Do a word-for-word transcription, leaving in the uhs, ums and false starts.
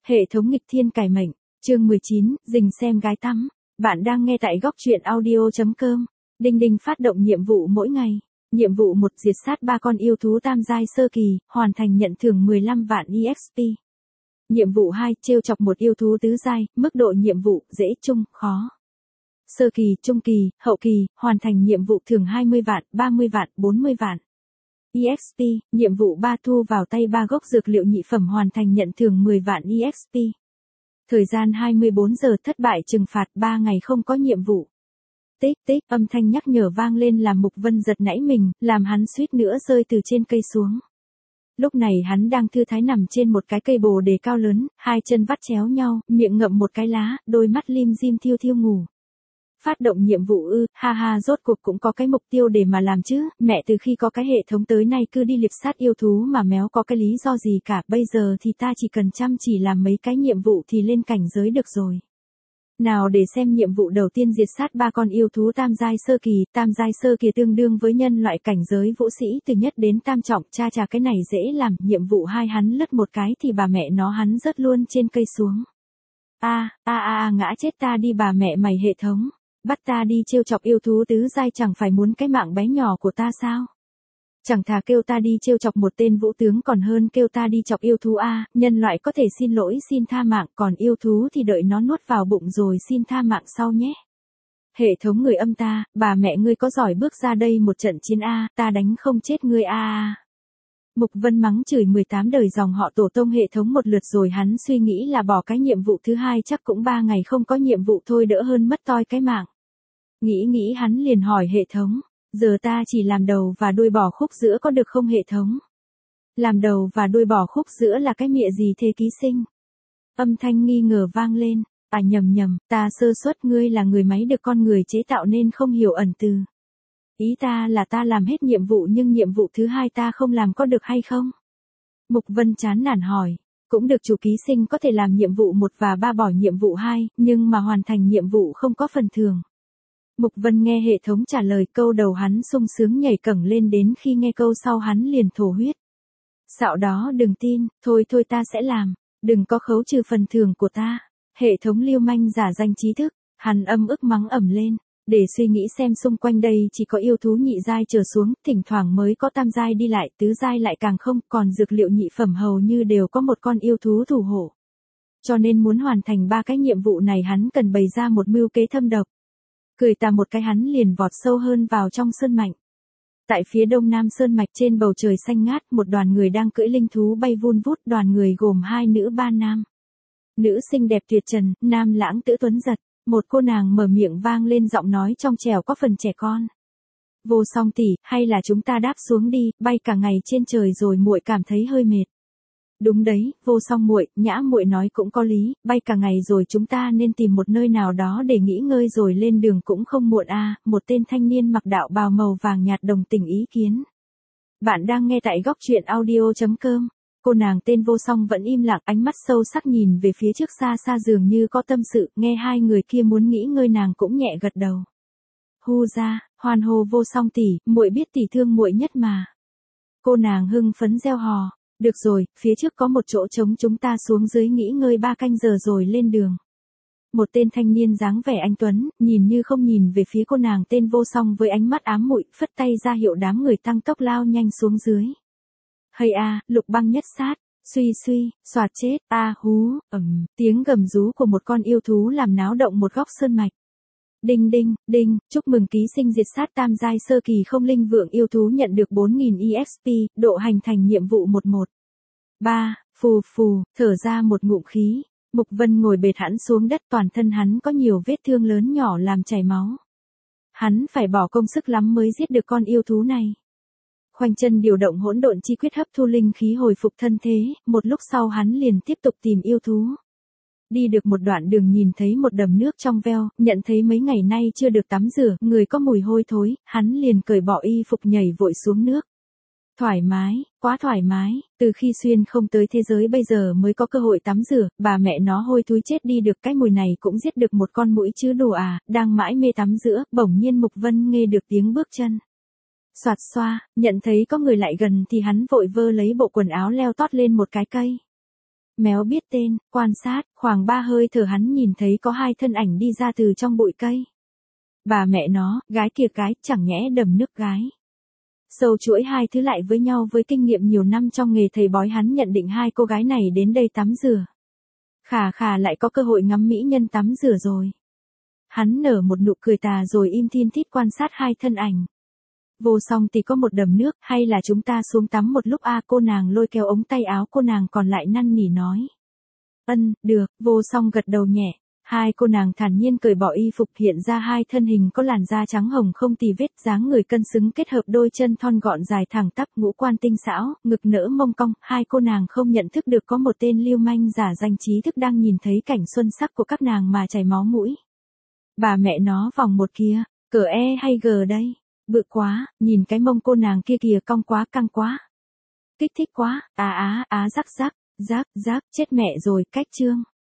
Hệ thống nghịch thiên cải mệnh, chương mười chín, rình xem gái tắm. Bạn đang nghe tại góc truyện audio chấm com. Đinh Đinh phát động nhiệm vụ mỗi ngày. Nhiệm vụ một, diệt sát ba con yêu thú tam giai sơ kỳ, hoàn thành nhận thưởng mười lăm vạn e ích pê. Nhiệm vụ hai, trêu chọc một yêu thú tứ giai, mức độ nhiệm vụ, dễ, trung, khó. Sơ kỳ, trung kỳ, hậu kỳ, hoàn thành nhiệm vụ thưởng hai mươi vạn, ba mươi vạn, bốn mươi vạn. e ích pê, nhiệm vụ ba, thu vào tay ba gốc dược liệu nhị phẩm, hoàn thành nhận thưởng mười vạn e ích pê. Thời gian hai mươi bốn giờ, thất bại trừng phạt ba ngày không có nhiệm vụ. Tích tích, âm thanh nhắc nhở vang lên làm Mục Vân giật nảy mình, làm hắn suýt nữa rơi từ trên cây xuống. Lúc này hắn đang thư thái nằm trên một cái cây bồ đề cao lớn, hai chân vắt chéo nhau, miệng ngậm một cái lá, đôi mắt lim dim thiêu thiêu ngủ. Phát động nhiệm vụ ư, ha ha, rốt cuộc cũng có cái mục tiêu để mà làm chứ, mẹ từ khi có cái hệ thống tới nay cứ đi liệp sát yêu thú mà méo có cái lý do gì cả, bây giờ thì ta chỉ cần chăm chỉ làm mấy cái nhiệm vụ thì lên cảnh giới được rồi. Nào để xem nhiệm vụ đầu tiên, diệt sát ba con yêu thú tam giai sơ kỳ, tam giai sơ kỳ tương đương với nhân loại cảnh giới vũ sĩ từ nhất đến tam trọng, cha chà cái này dễ làm, nhiệm vụ hai hắn lướt một cái thì bà mẹ nó hắn rớt luôn trên cây xuống. A, a a a ngã chết ta đi bà mẹ mày, hệ thống. Bắt ta đi trêu chọc yêu thú tứ giai chẳng phải muốn cái mạng bé nhỏ của ta sao? Chẳng thà kêu ta đi trêu chọc một tên vũ tướng còn hơn kêu ta đi chọc yêu thú a, nhân loại có thể xin lỗi xin tha mạng, còn yêu thú thì đợi nó nuốt vào bụng rồi xin tha mạng sau nhé. Hệ thống người âm ta, bà mẹ ngươi có giỏi bước ra đây một trận chiến a, ta đánh không chết ngươi a a. Mục Vân mắng chửi mười tám đời dòng họ tổ tông hệ thống một lượt rồi hắn suy nghĩ là bỏ cái nhiệm vụ thứ hai, chắc cũng ba ngày không có nhiệm vụ thôi, đỡ hơn mất toi cái mạng. Nghĩ nghĩ hắn liền hỏi hệ thống, giờ ta chỉ làm đầu và đuôi bỏ khúc giữa có được không hệ thống? Làm đầu và đuôi bỏ khúc giữa là cái mịa gì thế ký sinh? Âm thanh nghi ngờ vang lên, à nhầm nhầm, ta sơ suất, ngươi là người máy được con người chế tạo nên không hiểu ẩn từ. Ý ta là ta làm hết nhiệm vụ nhưng nhiệm vụ thứ hai ta không làm có được hay không? Mục Vân chán nản hỏi, cũng được, chủ ký sinh có thể làm nhiệm vụ một và ba bỏ nhiệm vụ hai, nhưng mà hoàn thành nhiệm vụ không có phần thưởng. Mục Vân nghe hệ thống trả lời câu đầu hắn sung sướng nhảy cẫng lên, đến khi nghe câu sau hắn liền thổ huyết. Xạo đó, đừng tin, thôi thôi ta sẽ làm, đừng có khấu trừ phần thưởng của ta. Hệ thống lưu manh giả danh trí thức, hắn âm ức mắng ầm lên, để suy nghĩ xem xung quanh đây chỉ có yêu thú nhị giai trở xuống, thỉnh thoảng mới có tam giai đi lại, tứ giai lại càng không, còn dược liệu nhị phẩm hầu như đều có một con yêu thú thủ hộ. Cho nên muốn hoàn thành ba cái nhiệm vụ này hắn cần bày ra một mưu kế thâm độc. Cười tà một cái hắn liền vọt sâu hơn vào trong sơn mạch. Tại phía đông nam sơn mạch, trên bầu trời xanh ngát, một đoàn người đang cưỡi linh thú bay vun vút, đoàn người gồm hai nữ ba nam. Nữ xinh đẹp tuyệt trần, nam lãng tử tuấn giật, một cô nàng mở miệng vang lên giọng nói trong trẻo có phần trẻ con. Vô Song tỷ, hay là chúng ta đáp xuống đi, bay cả ngày trên trời rồi muội cảm thấy hơi mệt. Đúng đấy, Vô Song muội, Nhã muội nói cũng có lý, bay cả ngày rồi chúng ta nên tìm một nơi nào đó để nghỉ ngơi rồi lên đường cũng không muộn a. À, một tên thanh niên mặc đạo bào màu vàng nhạt đồng tình ý kiến. Bạn đang nghe tại góc truyện audio chấm com. Cô nàng tên Vô Song vẫn im lặng, ánh mắt sâu sắc nhìn về phía trước xa xa dường như có tâm sự, nghe hai người kia muốn nghỉ ngơi nàng cũng nhẹ gật đầu. Hu ra, hoan hô Vô Song tỷ, muội biết tỷ thương muội nhất mà. Cô nàng hưng phấn reo hò. Được rồi, phía trước có một chỗ trống, chúng ta xuống dưới nghỉ ngơi ba canh giờ rồi lên đường. Một tên thanh niên dáng vẻ anh tuấn, nhìn như không nhìn về phía cô nàng tên Vô Song với ánh mắt ám muội, phất tay ra hiệu đám người tăng tốc lao nhanh xuống dưới. Hây a, Lục Băng nhất sát, suy suy, xoạt chết, a hú, ầm, tiếng gầm rú của một con yêu thú làm náo động một góc sơn mạch. Đinh đinh, đinh, chúc mừng ký sinh diệt sát tam giai sơ kỳ không linh vượng yêu thú nhận được bốn nghìn e ích pê, độ hành thành nhiệm vụ một một. ba, phù phù, thở ra một ngụm khí, Mục Vân ngồi bệt hẳn xuống đất, toàn thân hắn có nhiều vết thương lớn nhỏ làm chảy máu. Hắn phải bỏ công sức lắm mới giết được con yêu thú này. Khoanh chân điều động hỗn độn chi quyết hấp thu linh khí hồi phục thân thế, một lúc sau hắn liền tiếp tục tìm yêu thú. Đi được một đoạn đường nhìn thấy một đầm nước trong veo, nhận thấy mấy ngày nay chưa được tắm rửa, người có mùi hôi thối, hắn liền cởi bỏ y phục nhảy vội xuống nước. Thoải mái, quá thoải mái, từ khi xuyên không tới thế giới bây giờ mới có cơ hội tắm rửa, bà mẹ nó hôi thối chết đi được, cái mùi này cũng giết được một con muỗi chứ đùa à, đang mãi mê tắm giữa, bỗng nhiên Mục Vân nghe được tiếng bước chân. Soạt xoa, nhận thấy có người lại gần thì hắn vội vơ lấy bộ quần áo leo tót lên một cái cây. Méo biết tên, quan sát, khoảng ba hơi thở hắn nhìn thấy có hai thân ảnh đi ra từ trong bụi cây. Bà mẹ nó, gái kia cái, chẳng nhẽ đầm nước gái. Sâu chuỗi hai thứ lại với nhau với kinh nghiệm nhiều năm trong nghề thầy bói hắn nhận định hai cô gái này đến đây tắm rửa. Khà khà lại có cơ hội ngắm mỹ nhân tắm rửa rồi. Hắn nở một nụ cười tà rồi im thiên thít quan sát hai thân ảnh. Vô song thì có một đầm nước, hay là chúng ta xuống tắm một lúc a cô nàng lôi kéo ống tay áo cô nàng còn lại năn nỉ nói. Ân, được, vô song gật đầu nhẹ. Hai cô nàng thản nhiên cởi bỏ y phục hiện ra hai thân hình có làn da trắng hồng không tì vết dáng người cân xứng kết hợp đôi chân thon gọn dài thẳng tắp ngũ quan tinh xảo, ngực nỡ mông cong. Hai cô nàng không nhận thức được có một tên lưu manh giả danh trí thức đang nhìn thấy cảnh xuân sắc của các nàng mà chảy máu mũi. Bà mẹ nó vòng một kia, cỡ E hay G đây? Bự quá, nhìn cái mông cô nàng kia kìa cong quá căng quá. Kích thích quá, á á á rắc rắc, rác rác chết mẹ rồi cách chương.